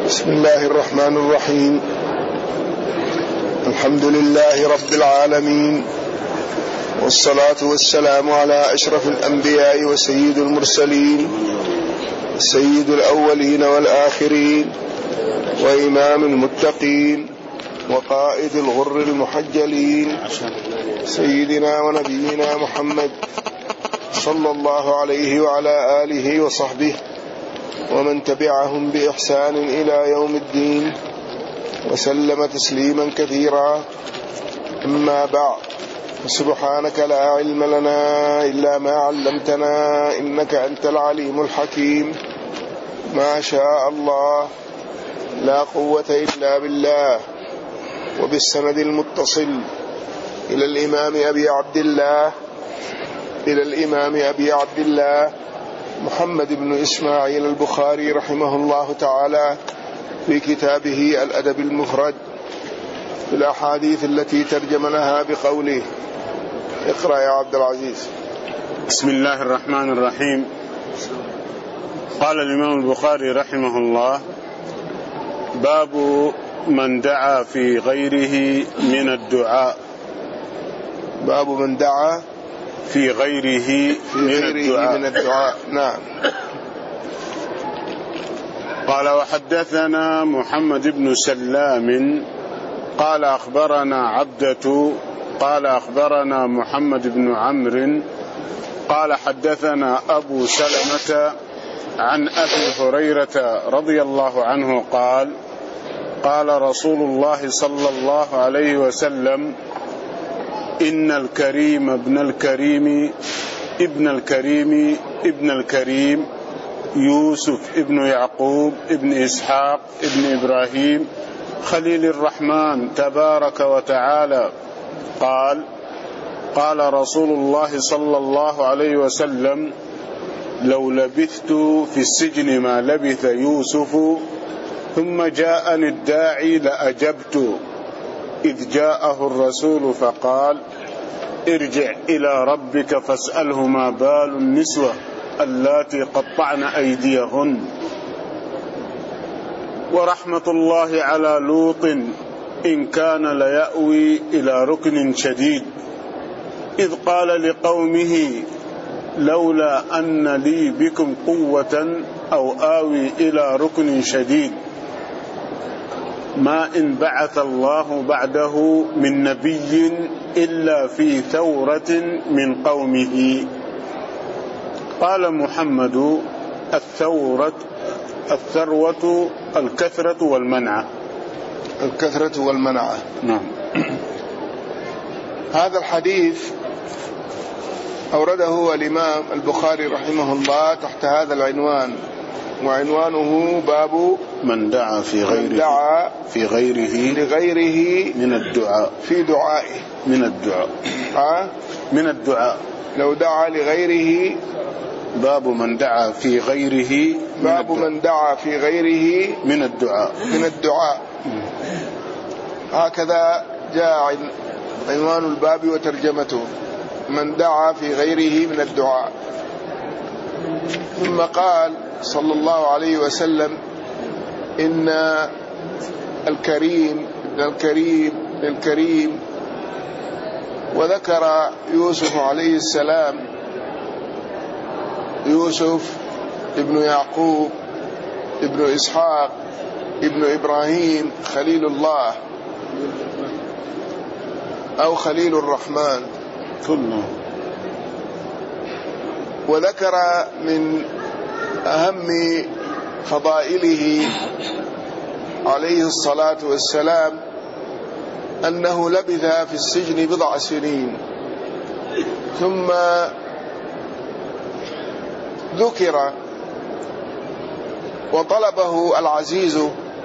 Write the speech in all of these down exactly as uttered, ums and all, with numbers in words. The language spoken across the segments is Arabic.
بسم الله الرحمن الرحيم. الحمد لله رب العالمين، والصلاة والسلام على أشرف الأنبياء وسيد المرسلين، سيد الأولين والآخرين، وإمام المتقين، وقائد الغر المحجلين، سيدنا ونبينا محمد صلى الله عليه وعلى آله وصحبه ومن تبعهم بإحسان إلى يوم الدين، وسلم تسليما كثيرا. أما بعد، سبحانك لا علم لنا إلا ما علمتنا إنك أنت العليم الحكيم. ما شاء الله لا قوة إلا بالله. وبالسند المتصل إلى الإمام أبي عبد الله إلى الإمام أبي عبد الله محمد بن إسماعيل البخاري رحمه الله تعالى في كتابه الأدب المفرد في الأحاديث التي ترجم لها بقوله. اقرأ يا عبد العزيز. بسم الله الرحمن الرحيم. قال الإمام البخاري رحمه الله: باب من دعا في غيره من الدعاء. باب من دعا في غيره, في من, غيره الدعاء. من الدعاء. نعم. قال: وحدثنا محمد بن سلام قال أخبرنا عبدة قال أخبرنا محمد بن عمرو قال حدثنا أبو سلمة عن أبي هريرة رضي الله عنه قال: قال رسول الله صلى الله عليه وسلم: إن الكريم ابن الكريم ابن الكريم ابن الكريم يوسف ابن يعقوب ابن إسحاق ابن إبراهيم خليل الرحمن تبارك وتعالى قال: قال رسول الله صلى الله عليه وسلم: لو لبثت في السجن ما لبث يوسف ثم جاءني الداعي لأجبت، إذ جاءه الرسول فقال: ارجع إلى ربك فاسأله ما بال النسوة اللاتي قطعن أيديهن. ورحمة الله على لوط إن كان ليأوي إلى ركن شديد، إذ قال لقومه: لولا أن لي بكم قوة أو آوي إلى ركن شديد، ما إن بعث الله بعده من نبي إلا في ثورة من قومه. قال محمد: الثورة الثروة الكثرة والمنعة. الكثرة والمنعة. نعم. هذا الحديث أورده الإمام البخاري رحمه الله تحت هذا العنوان، وعنوانه باب من دعا في غيره دعا في غيره لغيره من الدعاء في دعائه من الدعاء ها من الدعاء لو دعا لغيره. باب من دعا في غيره باب من دعا في غيره من الدعاء من الدعاء. هكذا جاء عنوان الباب وترجمته: من دعا في غيره من الدعاء. ثم قال صلى الله عليه وسلم: إن الكريم ابن الكريم ابن الكريم، وذكر يوسف عليه السلام، يوسف ابن يعقوب ابن إسحاق ابن إبراهيم خليل الله أو خليل الرحمن كله. وذكر من أهم فضائله عليه الصلاة والسلام أنه لبث في السجن بضع سنين، ثم ذكر وطلبه العزيز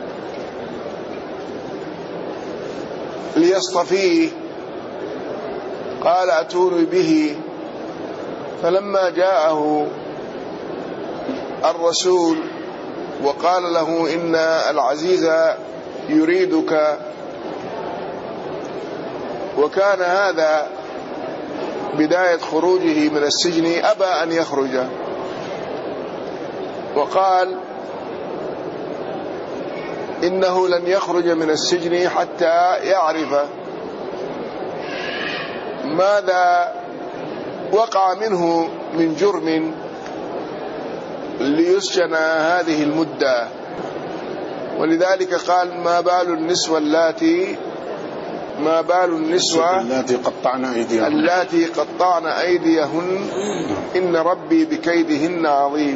ليصطفيه، قال: أتوني به. فلما جاءه الرسول وقال له: إن العزيز يريدك، وكان هذا بداية خروجه من السجن، أبى أن يخرج، وقال: إنه لن يخرج من السجن حتى يعرف ماذا وقع منه من جرم ليسجن هذه المدة. ولذلك قال ما بال النسوة اللاتي ما بال النسوة اللاتي قطعن أيديهن اللاتي قطعن أيديهن إن ربي بكيدهن عظيم.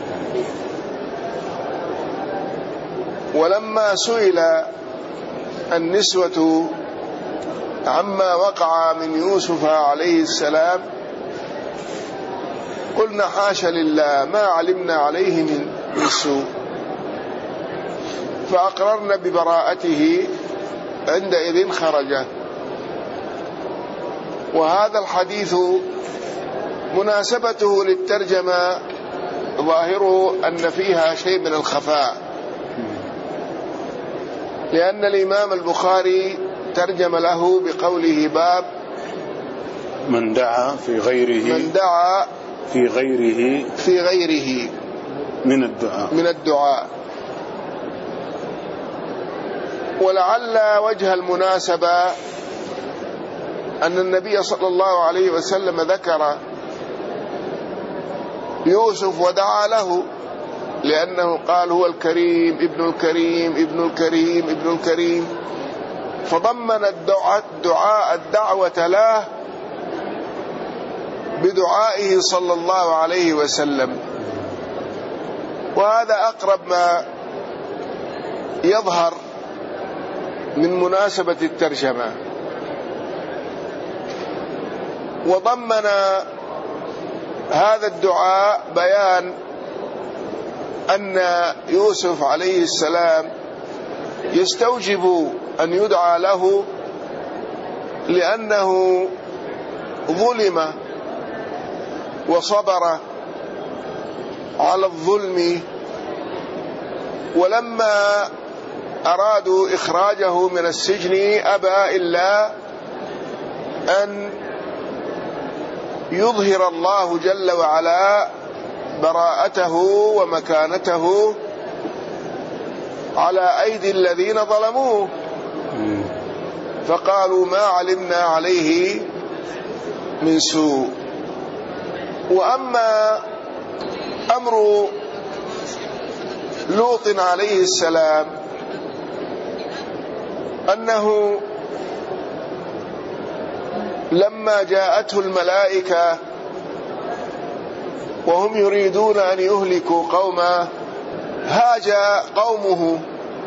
ولما سئل النسوة عما وقع من يوسف عليه السلام قلنا حاشا لله ما علمنا عليه من سوء، فأقررنا ببراءته. عندئذ خرج. وهذا الحديث مناسبته للترجمة ظاهره أن فيها شيء من الخفاء، لأن الإمام البخاري ترجم له بقوله باب من دعا في غيره من دعا في غيره في غيره من الدعاء من الدعاء. ولعل وجه المناسبة أن النبي صلى الله عليه وسلم ذكر يوسف ودعا له، لأنه قال هو الكريم ابن الكريم ابن الكريم ابن الكريم، فضمن الدعاء الدعوة له بدعائه صلى الله عليه وسلم. وهذا أقرب ما يظهر من مناسبة الترجمة. وضمن هذا الدعاء بيان أن يوسف عليه السلام يستوجب أن يدعى له، لأنه ظلم وصبر على الظلم، ولما أرادوا إخراجه من السجن أبى إلا أن يظهر الله جل وعلا براءته ومكانته على أيدي الذين ظلموه، فقالوا ما علمنا عليه من سوء. وأما أمر لوط عليه السلام أنه لما جاءته الملائكة وهم يريدون أن يهلكوا قومه هاج قومه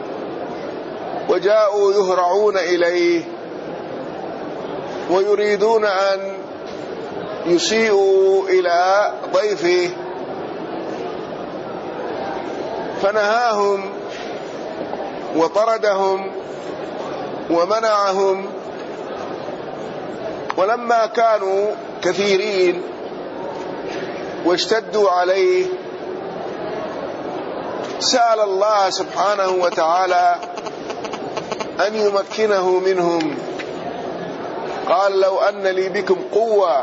وجاءوا يهرعون إليه ويريدون أن يسيئوا إلى ضيفه، فنهاهم وطردهم ومنعهم. ولما كانوا كثيرين واشتدوا عليه سأل الله سبحانه وتعالى أن يمكنه منهم، قال لو أن لي بكم قوة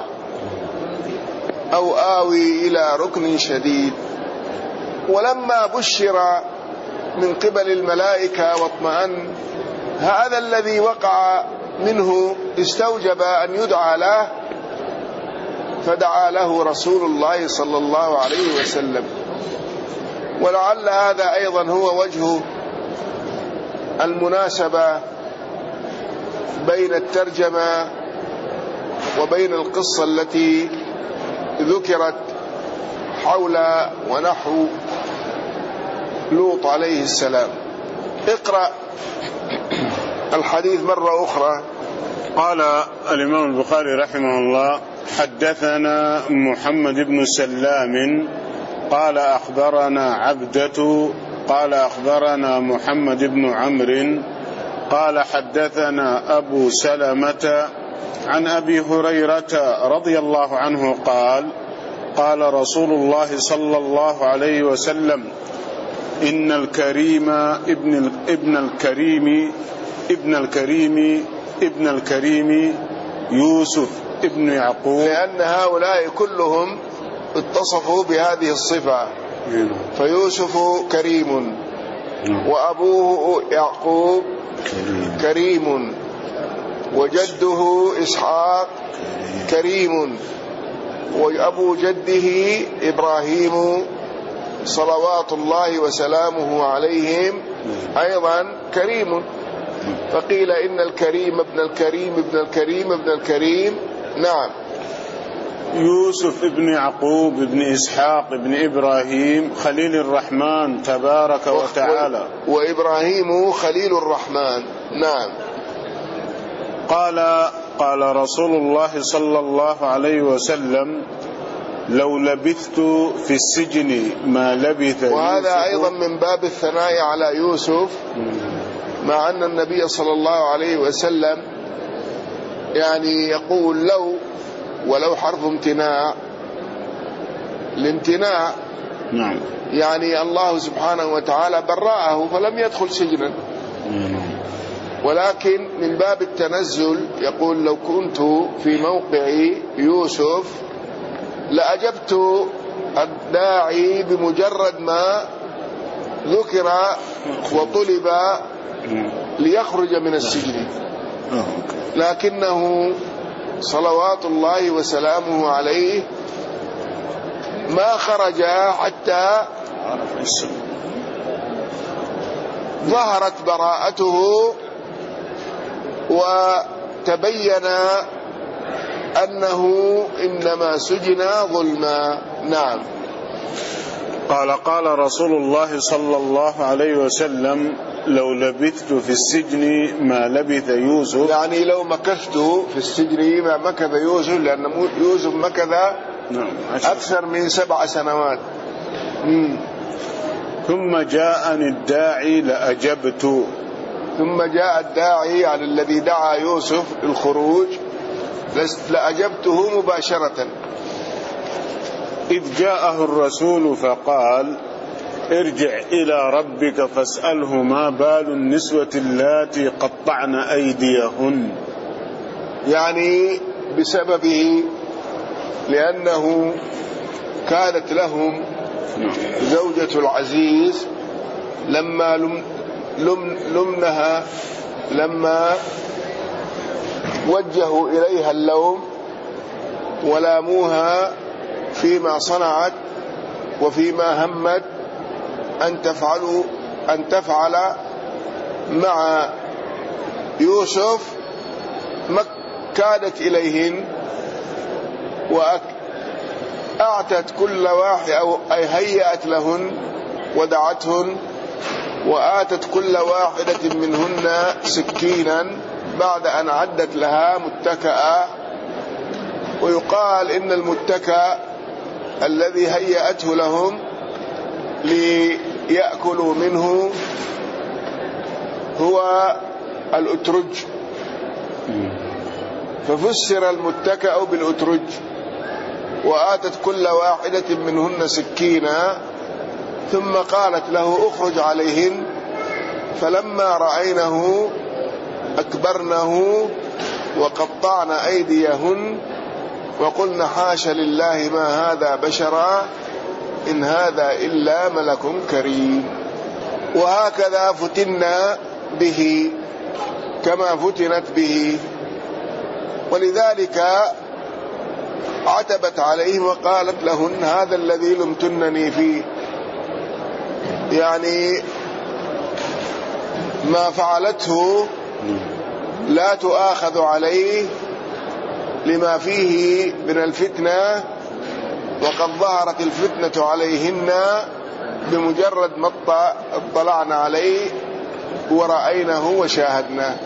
أو آوي إلى ركن شديد. ولما بشر من قبل الملائكة واطمأن هذا الذي وقع منه استوجب أن يدعى له، فدعا له رسول الله صلى الله عليه وسلم. ولعل هذا أيضا هو وجه المناسبة بين الترجمة وبين القصة التي ذكرت حول ونحو لوط عليه السلام. اقرأ الحديث مرة أخرى. قال الإمام البخاري رحمه الله حدثنا محمد بن سلام قال أخبرنا عبدة قال أخبرنا محمد بن عمرو قال حدثنا أبو سلمة عن أبي هريرة رضي الله عنه قال قال رسول الله صلى الله عليه وسلم إن الكريم ابن ابن الكريم ابن الكريم ابن الكريم يوسف ابن يعقوب، لأن هؤلاء كلهم اتصفوا بهذه الصفة، فيوسف كريم وأبوه يعقوب كريم، وجده إسحاق كريم، وأبو جده إبراهيم صلوات الله وسلامه عليهم أيضا كريم. فقيل إن الكريم ابن الكريم ابن الكريم ابن الكريم. نعم. يوسف ابن يعقوب ابن إسحاق ابن إبراهيم خليل الرحمن تبارك وتعالى. وإبراهيم خليل الرحمن. نعم. قال قال رسول الله صلى الله عليه وسلم: لو لبثت في السجن ما لبث يوسف. وهذا أيضا من باب الثناء على يوسف، مع أن النبي صلى الله عليه وسلم يعني يقول لو، ولو حرف امتناع، الامتناع نعم، يعني الله سبحانه وتعالى برأه فلم يدخل سجنا، ولكن من باب التنزل يقول: لو كنت في موقع يوسف لأجبت الداعي بمجرد ما ذكر وطلب ليخرج من السجن، لكنه صلوات الله وسلامه عليه ما خرج حتى ظهرت براءته وتبين أنه إنما سجن ظلما. نعم. قال قال رسول الله صلى الله عليه وسلم: لو لبثت في السجن ما لبث يوسف. يعني لو مكثت في السجن ما مكث يوسف، لأن يوسف مكث أكثر من سبع سنوات. مم. ثم جاءني الداعي لأجبت. ثم جاء الداعي على الذي دعا يوسف الخروج لأجبته مباشرة. إذ جاءه الرسول فقال: ارجع إلى ربك فاسأله ما بال النسوة اللاتي قطعن أيديهن. يعني بسببه، لأنه كانت لهم زوجة العزيز لما لم لم لمنها لما وجهوا إليها اللوم ولاموها فيما صنعت وفيما همت أن تفعلوا أن تفعل مع يوسف، كادت إليهن وأعتت كل واحد أو أي هيأت لهن ودعتهن، وآتت كل واحدة منهن سكينا بعد أن عدت لها متكأ. ويقال إن المتكأ الذي هيأته لهم ليأكلوا منه هو الأترج، ففسر المتكأ بالأترج. وآتت كل واحدة منهن سكينا ثم قالت له: اخرج عليهن. فلما رأينه أكبرنه وقطعن أيديهن وقلن: حاش لله ما هذا بشرا إن هذا إلا ملك كريم. وهكذا فتنا به كما فتنت به، ولذلك عتبت عليه وقالت لهن: هذا الذي لمتنني فيه، يعني ما فعلته لا تؤاخذ عليه لما فيه من الفتنة، وقد ظهرت الفتنة عليهن بمجرد ما اطلعنا عليه ورأينه وشاهدناه.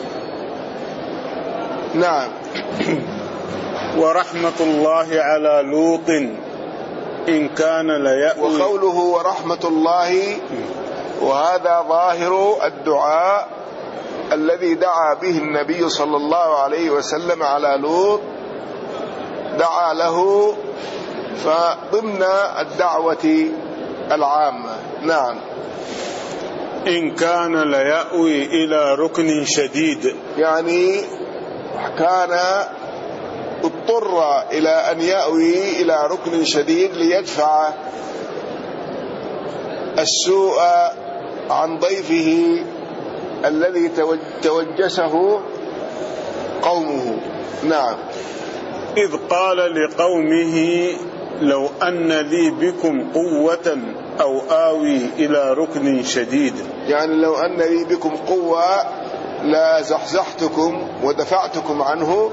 نعم. ورحمة الله على لوط إن كان ليأوي. وقوله ورحمة الله، وهذا ظاهر الدعاء الذي دعا به النبي صلى الله عليه وسلم على لوط، دعا له فضمن الدعوة العامة. نعم. إن كان ليأوي إلى ركن شديد، يعني كان اضطر إلى أن يأوي إلى ركن شديد ليدفع السوء عن ضيفه الذي توجسه قومه. نعم. إذ قال لقومه لو أن لي بكم قوة أو آوي إلى ركن شديد، يعني لو أن لي بكم قوة لا زحزحتكم ودفعتكم عنه،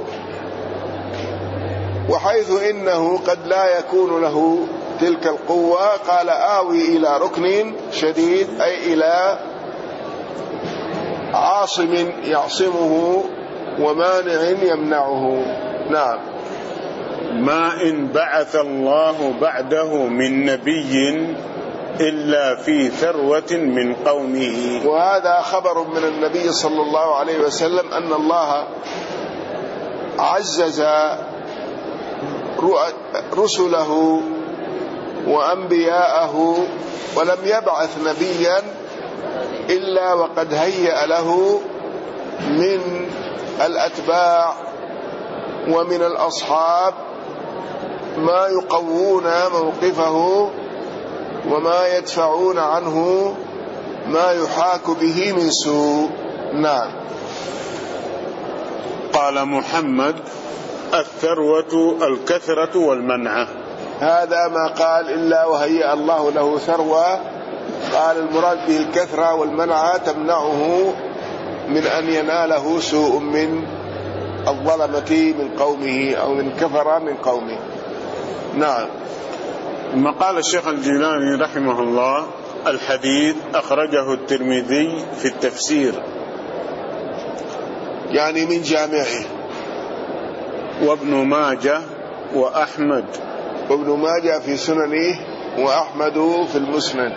وحيث إنه قد لا يكون له تلك القوة قال آوي إلى ركن شديد، أي إلى عاصم يعصمه ومانع يمنعه. نعم. ما إن بعث الله بعده من نبي إلا في ثروة من قومه. وهذا خبر من النبي صلى الله عليه وسلم أن الله عزز رسله وأنبياءه ولم يبعث نبيا إلا وقد هيأ له من الأتباع ومن الأصحاب ما يقوون موقفه وما يدفعون عنه ما يحاك به من سوء. نعم. قال محمد الثروة الكثرة والمنعة. هذا ما قال إلا وهيأ الله له ثروة، قال المراد به الكثرة والمنعة تمنعه من أن يناله سوء من الظلمة من قومه أو من كفر من قومه. نعم. ثم قال الشيخ الجيلاني رحمه الله الحديث أخرجه الترمذي في التفسير، يعني من جامعه، وابن ماجه وأحمد، وابن ماجه في سننه وأحمد في المسند.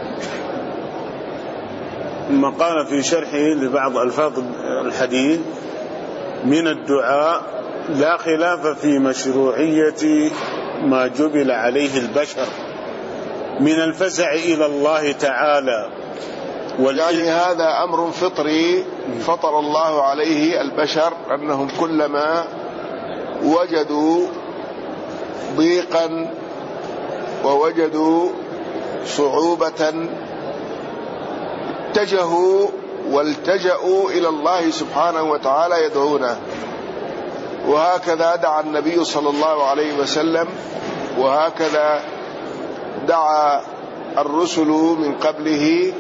ثم قال في شرحه لبعض ألفاظ الحديث من الدعاء لا خلاف في مشروعية ما جبل عليه البشر من الفزع إلى الله تعالى. يعني هذا أمر فطري فطر الله عليه البشر، أنهم كلما وجدوا ضيقا ووجدوا صعوبة اتجهوا والتجأوا إلى الله سبحانه وتعالى يدعونه. وهكذا دعا النبي صلى الله عليه وسلم، وهكذا دعا الرسل من قبله،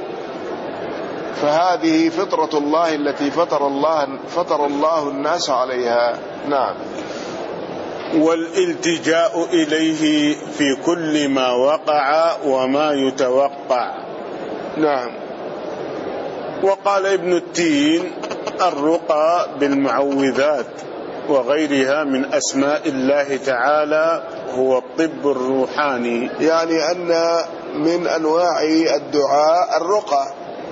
فهذه فطرة الله التي فطر الله فطر الله الناس عليها. نعم. والالتجاء إليه في كل ما وقع وما يتوقع. نعم. وقال ابن التين الرقى بالمعوذات وغيرها من أسماء الله تعالى هو الطب الروحاني، يعني أن من أنواع الدعاء الرقى،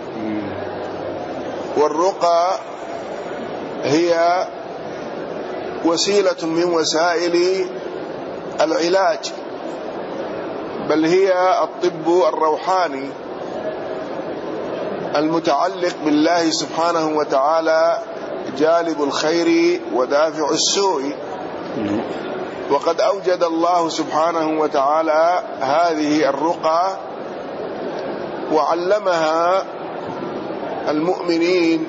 والرقى هي وسيلة من وسائل العلاج، بل هي الطب الروحاني المتعلق بالله سبحانه وتعالى، جالب الخير ودافع السوء. وقد أوجد الله سبحانه وتعالى هذه الرقى وعلمها المؤمنين،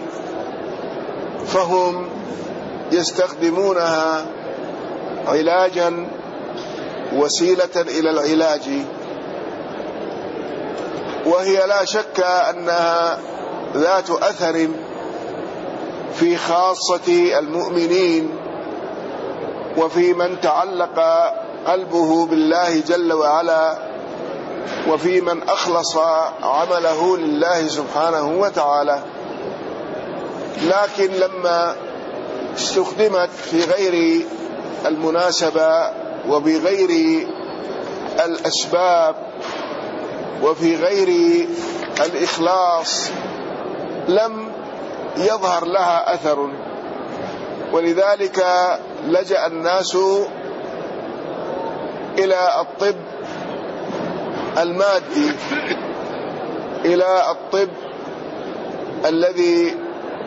فهم يستخدمونها علاجا وسيلة إلى العلاج، وهي لا شك أنها ذات أثر في خاصة المؤمنين وفي من تعلق قلبه بالله جل وعلا، وفي من أخلص عمله لله سبحانه وتعالى. لكن لما استخدمت في غير المناسبة وبغير الأسباب وفي غير الإخلاص لم يظهر لها أثر، ولذلك لجأ الناس إلى الطب المادي، إلى الطب الذي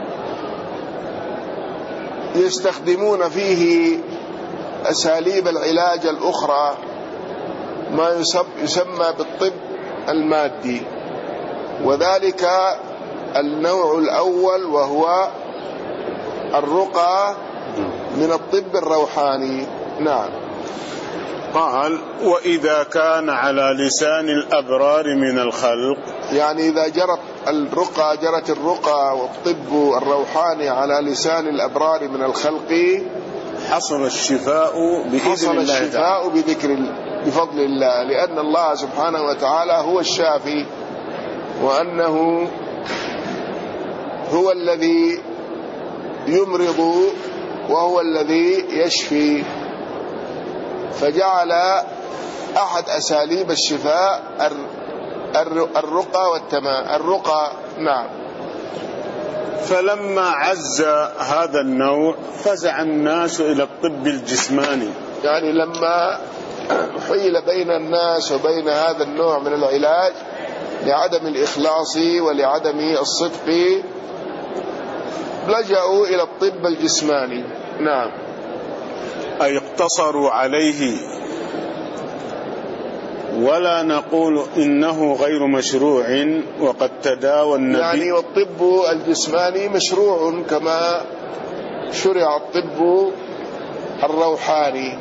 يستخدمون فيه أساليب العلاج الأخرى، ما يسمى بالطب المادي. وذلك النوع الأول وهو الرقى من الطب الروحاني. نعم. قال: وإذا كان على لسان الأبرار من الخلق، يعني إذا جرت الرقى جرت الرقى والطب الروحاني على لسان الأبرار من الخلق، حصل الشفاء بإذن حصل الله الشفاء بذكر بفضل الله، لأن الله سبحانه وتعالى هو الشافي، وأنه هو الذي يمرض وهو الذي يشفي، فجعل أحد أساليب الشفاء الرقى والتمام الرقى. نعم. فلما عز هذا النوع فزع الناس إلى الطب الجسماني، يعني لما حيل بين الناس وبين هذا النوع من العلاج لعدم الإخلاص ولعدم الصدق لجأوا إلى الطب الجسماني. نعم. أي اقتصروا عليه، ولا نقول إنه غير مشروع وقد تداوى النبي. يعني والطب الجسماني مشروع كما شرع الطب الروحاني،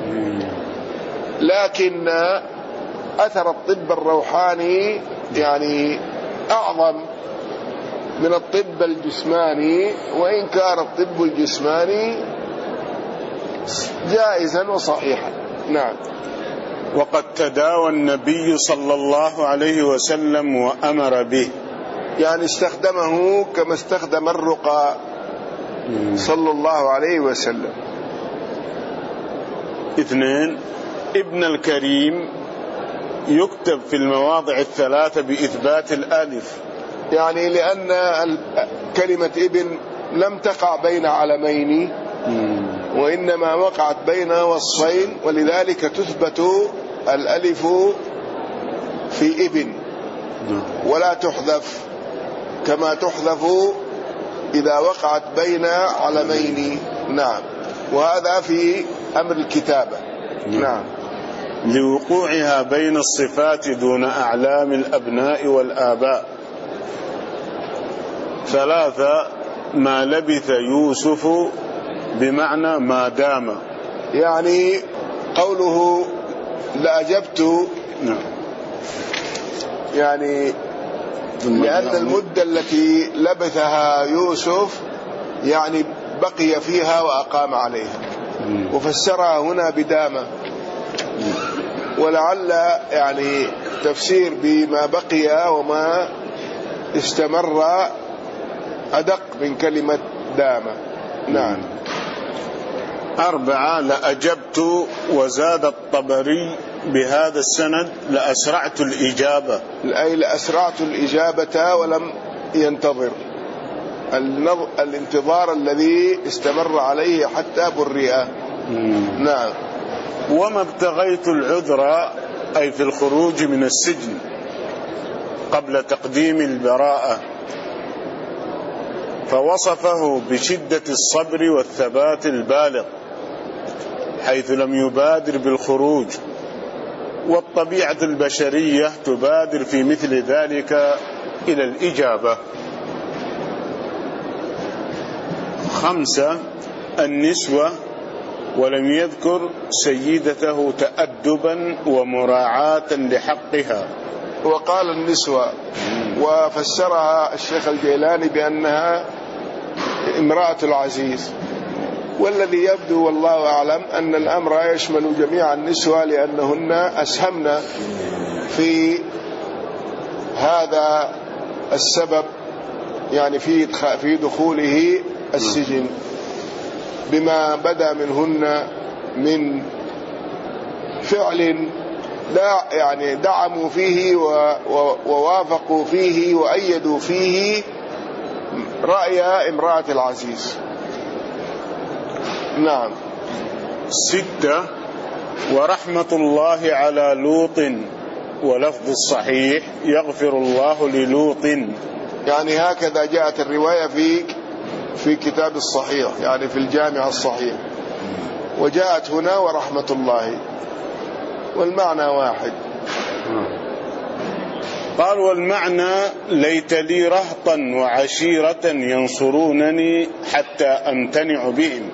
لكن أثر الطب الروحاني يعني أعظم من الطب الجسماني، وإن كان الطب الجسماني جائزا وصحيحا. نعم. وقد تداوى النبي صلى الله عليه وسلم وأمر به، يعني استخدمه كما استخدم الرقى صلى الله عليه وسلم. اثنين، ابن الكريم يكتب في المواضع الثلاثة بإثبات الألف، يعني لأن كلمة ابن لم تقع بين علمين وإنما وقعت بين وصفين، ولذلك تثبت الألف في ابن ولا تحذف كما تحذف إذا وقعت بين علمين. نعم. وهذا في أمر الكتابة. نعم. لوقوعها بين الصفات دون أعلام الأبناء والآباء. ثلاثة، ما لبث يوسف بمعنى ما دام، يعني قوله لأجبت يعني لأن المدة التي لبثها يوسف يعني بقي فيها وأقام عليها، وفسرها هنا بدامة، ولعل يعني تفسير بما بقي وما استمر أدق من كلمة دامة. نعم. أربعة، لأجبت، وزاد الطبري بهذا السند لأسرعت الإجابة، أي لأسرعت الإجابة ولم ينتظر الانتظار الذي استمر عليه حتى برئ. نعم. وما ابتغيت العذر، أي في الخروج من السجن قبل تقديم البراءة، فوصفه بشدة الصبر والثبات البالغ حيث لم يبادر بالخروج، والطبيعة البشرية تبادر في مثل ذلك إلى الإجابة. خمسة، النسوة، ولم يذكر سيدته تأدبا ومراعاة لحقها، وقال النسوة، وفسرها الشيخ الجيلاني بأنها امرأة العزيز، والذي يبدو والله أعلم أن الأمر يشمل جميع النسوة لأنهن أسهمن في هذا السبب، يعني في في دخوله السجن بما بدا منهن من فعل لا يعني دعموا فيه ووافقوا فيه وأيدوا فيه رأي امرأة العزيز. نعم. ستة، ورحمة الله على لوط، ولفظ الصحيح يغفر الله للوط، يعني هكذا جاءت الرواية في في كتاب الصحيح، يعني في الجامع الصحيح، وجاءت هنا ورحمة الله، والمعنى واحد. قال والمعنى ليت لي رهطا وعشيرة ينصرونني حتى أمتنع بهم.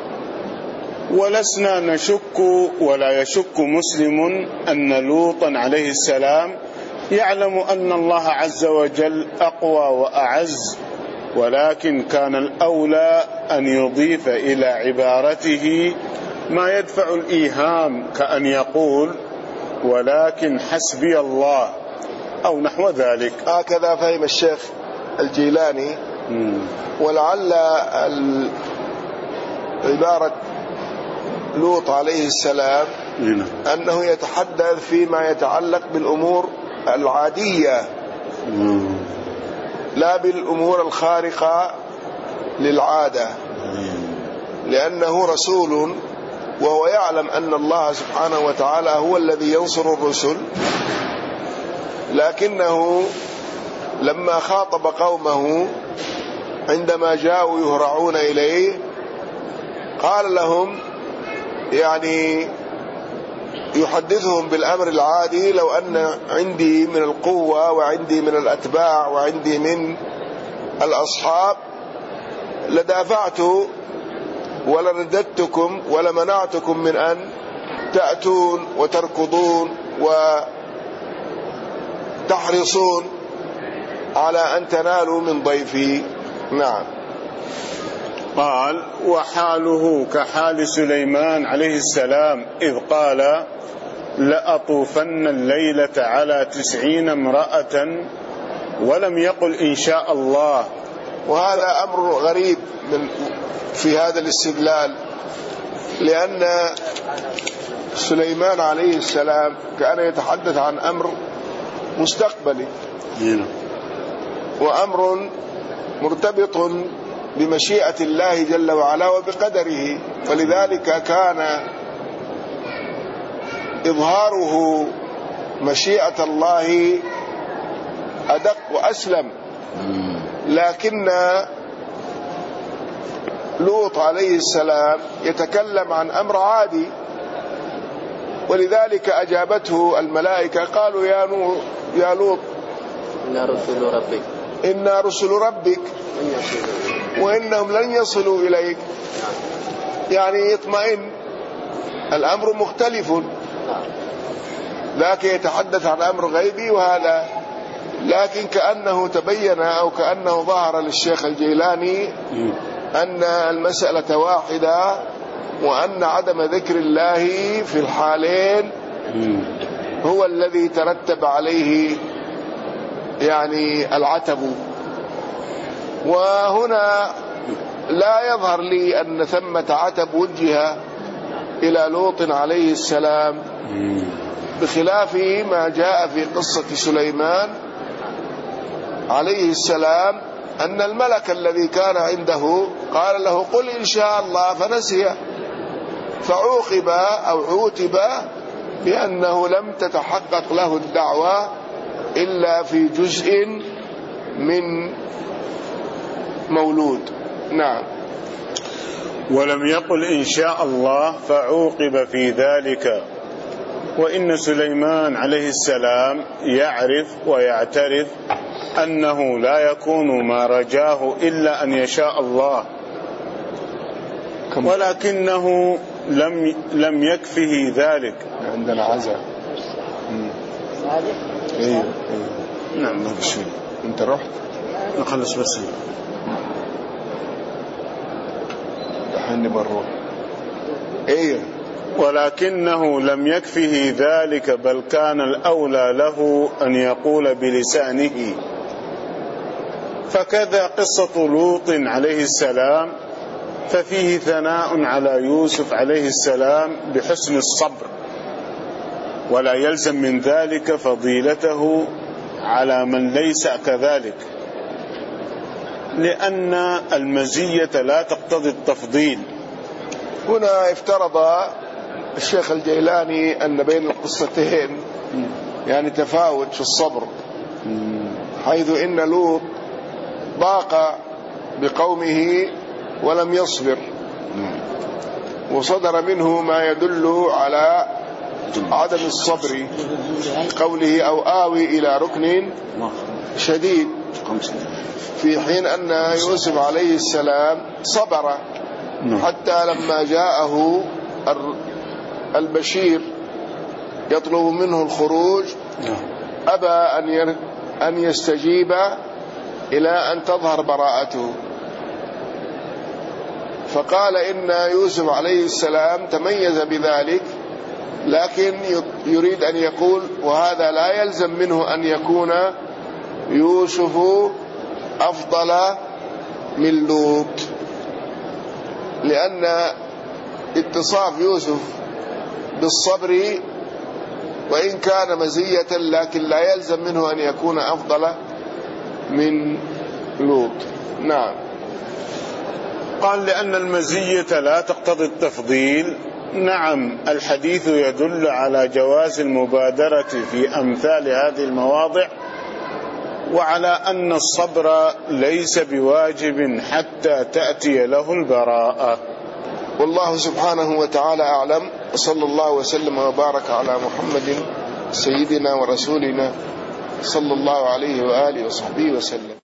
ولسنا نشك ولا يشك مسلم أن لوطا عليه السلام يعلم أن الله عز وجل أقوى وأعز، ولكن كان الأولى أن يضيف إلى عبارته ما يدفع الإيهام، كأن يقول ولكن حسبي الله أو نحو ذلك. هكذا فهم الشيخ الجيلاني. ولعل عبارة لوط عليه السلام أنه يتحدث فيما يتعلق بالأمور العادية لا بالأمور الخارقة للعادة، لأنه رسول وهو يعلم أن الله سبحانه وتعالى هو الذي ينصر الرسل، لكنه لما خاطب قومه عندما جاءوا يهرعون إليه قال لهم، يعني يحدثهم بالأمر العادي، لو أن عندي من القوة وعندي من الأتباع وعندي من الأصحاب لدافعت ولرددتكم ولمنعتكم من أن تأتون وتركضون وتحرصون على أن تنالوا من ضيفي. نعم. قال وحاله كحال سليمان عليه السلام إذ قال لأطوفن الليلة على تسعين امرأة ولم يقل إن شاء الله. وهذا أمر غريب من في هذا الاستدلال، لأن سليمان عليه السلام كان يتحدث عن أمر مستقبلي وأمر مرتبط بمشيئة الله جل وعلا وبقدره، ولذلك كان إظهاره مشيئة الله أدق وأسلم. لكن لوط عليه السلام يتكلم عن أمر عادي، ولذلك أجابته الملائكة قالوا يا نور يا لوط إنا رسل ربك إنا رسل ربك وإنهم لن يصلوا إليك، يعني يطمئن. الأمر مختلف، لكن يتحدث عن أمر غيبي وهذا، لكن كأنه تبين أو كأنه ظهر للشيخ الجيلاني أن المسألة واحدة، وأن عدم ذكر الله في الحالين هو الذي ترتب عليه يعني العتب. وهنا لا يظهر لي أن ثمة عتب وجه إلى لوط عليه السلام، بخلاف ما جاء في قصة سليمان عليه السلام أن الملك الذي كان عنده قال له قل إن شاء الله فنسي، فعوقب أو عوتب بأنه لم تتحقق له الدعوة إلا في جزء من مولود. نعم. ولم يقل إن شاء الله فعوقب في ذلك. وإن سليمان عليه السلام يعرف ويعترف أنه لا يكون ما رجاه إلا أن يشاء الله، ولكنه لم لم يكفه ذلك. عندنا عزاء. ايوه نعم ما في شيء. انت رحت نخلص بس دحين بنروح. ايوه ولكنه لم يكفه ذلك، بل كان الأولى له أن يقول بلسانه. فكذا قصة لوط عليه السلام، ففيه ثناء على يوسف عليه السلام بحسن الصبر، ولا يلزم من ذلك فضيلته على من ليس كذلك، لأن المزية لا تقتضي التفضيل. هنا افترض الشيخ الجيلاني أن بين القصتين يعني تفاوت في الصبر، حيث إن لوط ضاق بقومه ولم يصبر، وصدر منه ما يدل على عدم الصبر، قوله أو آوي إلى ركن شديد، في حين أن يوسف عليه السلام صبر حتى لما جاءه البشير يطلب منه الخروج أبى أن أن يستجيب إلى أن تظهر براءته، فقال إن يوسف عليه السلام تميز بذلك، لكن يريد أن يقول وهذا لا يلزم منه أن يكون يوسف أفضل من لوط، لأن اتصاف يوسف بالصبر وإن كان مزية لكن لا يلزم منه أن يكون أفضل من لوط. نعم. قال لأن المزية لا تقتضي التفضيل. نعم، الحديث يدل على جواز المبادرة في أمثال هذه المواضع، وعلى أن الصبر ليس بواجب حتى تأتي له البراءة. والله سبحانه وتعالى أعلم، وصلى الله وسلم وبارك على محمد سيدنا ورسولنا صلى الله عليه وآله وصحبه وسلم.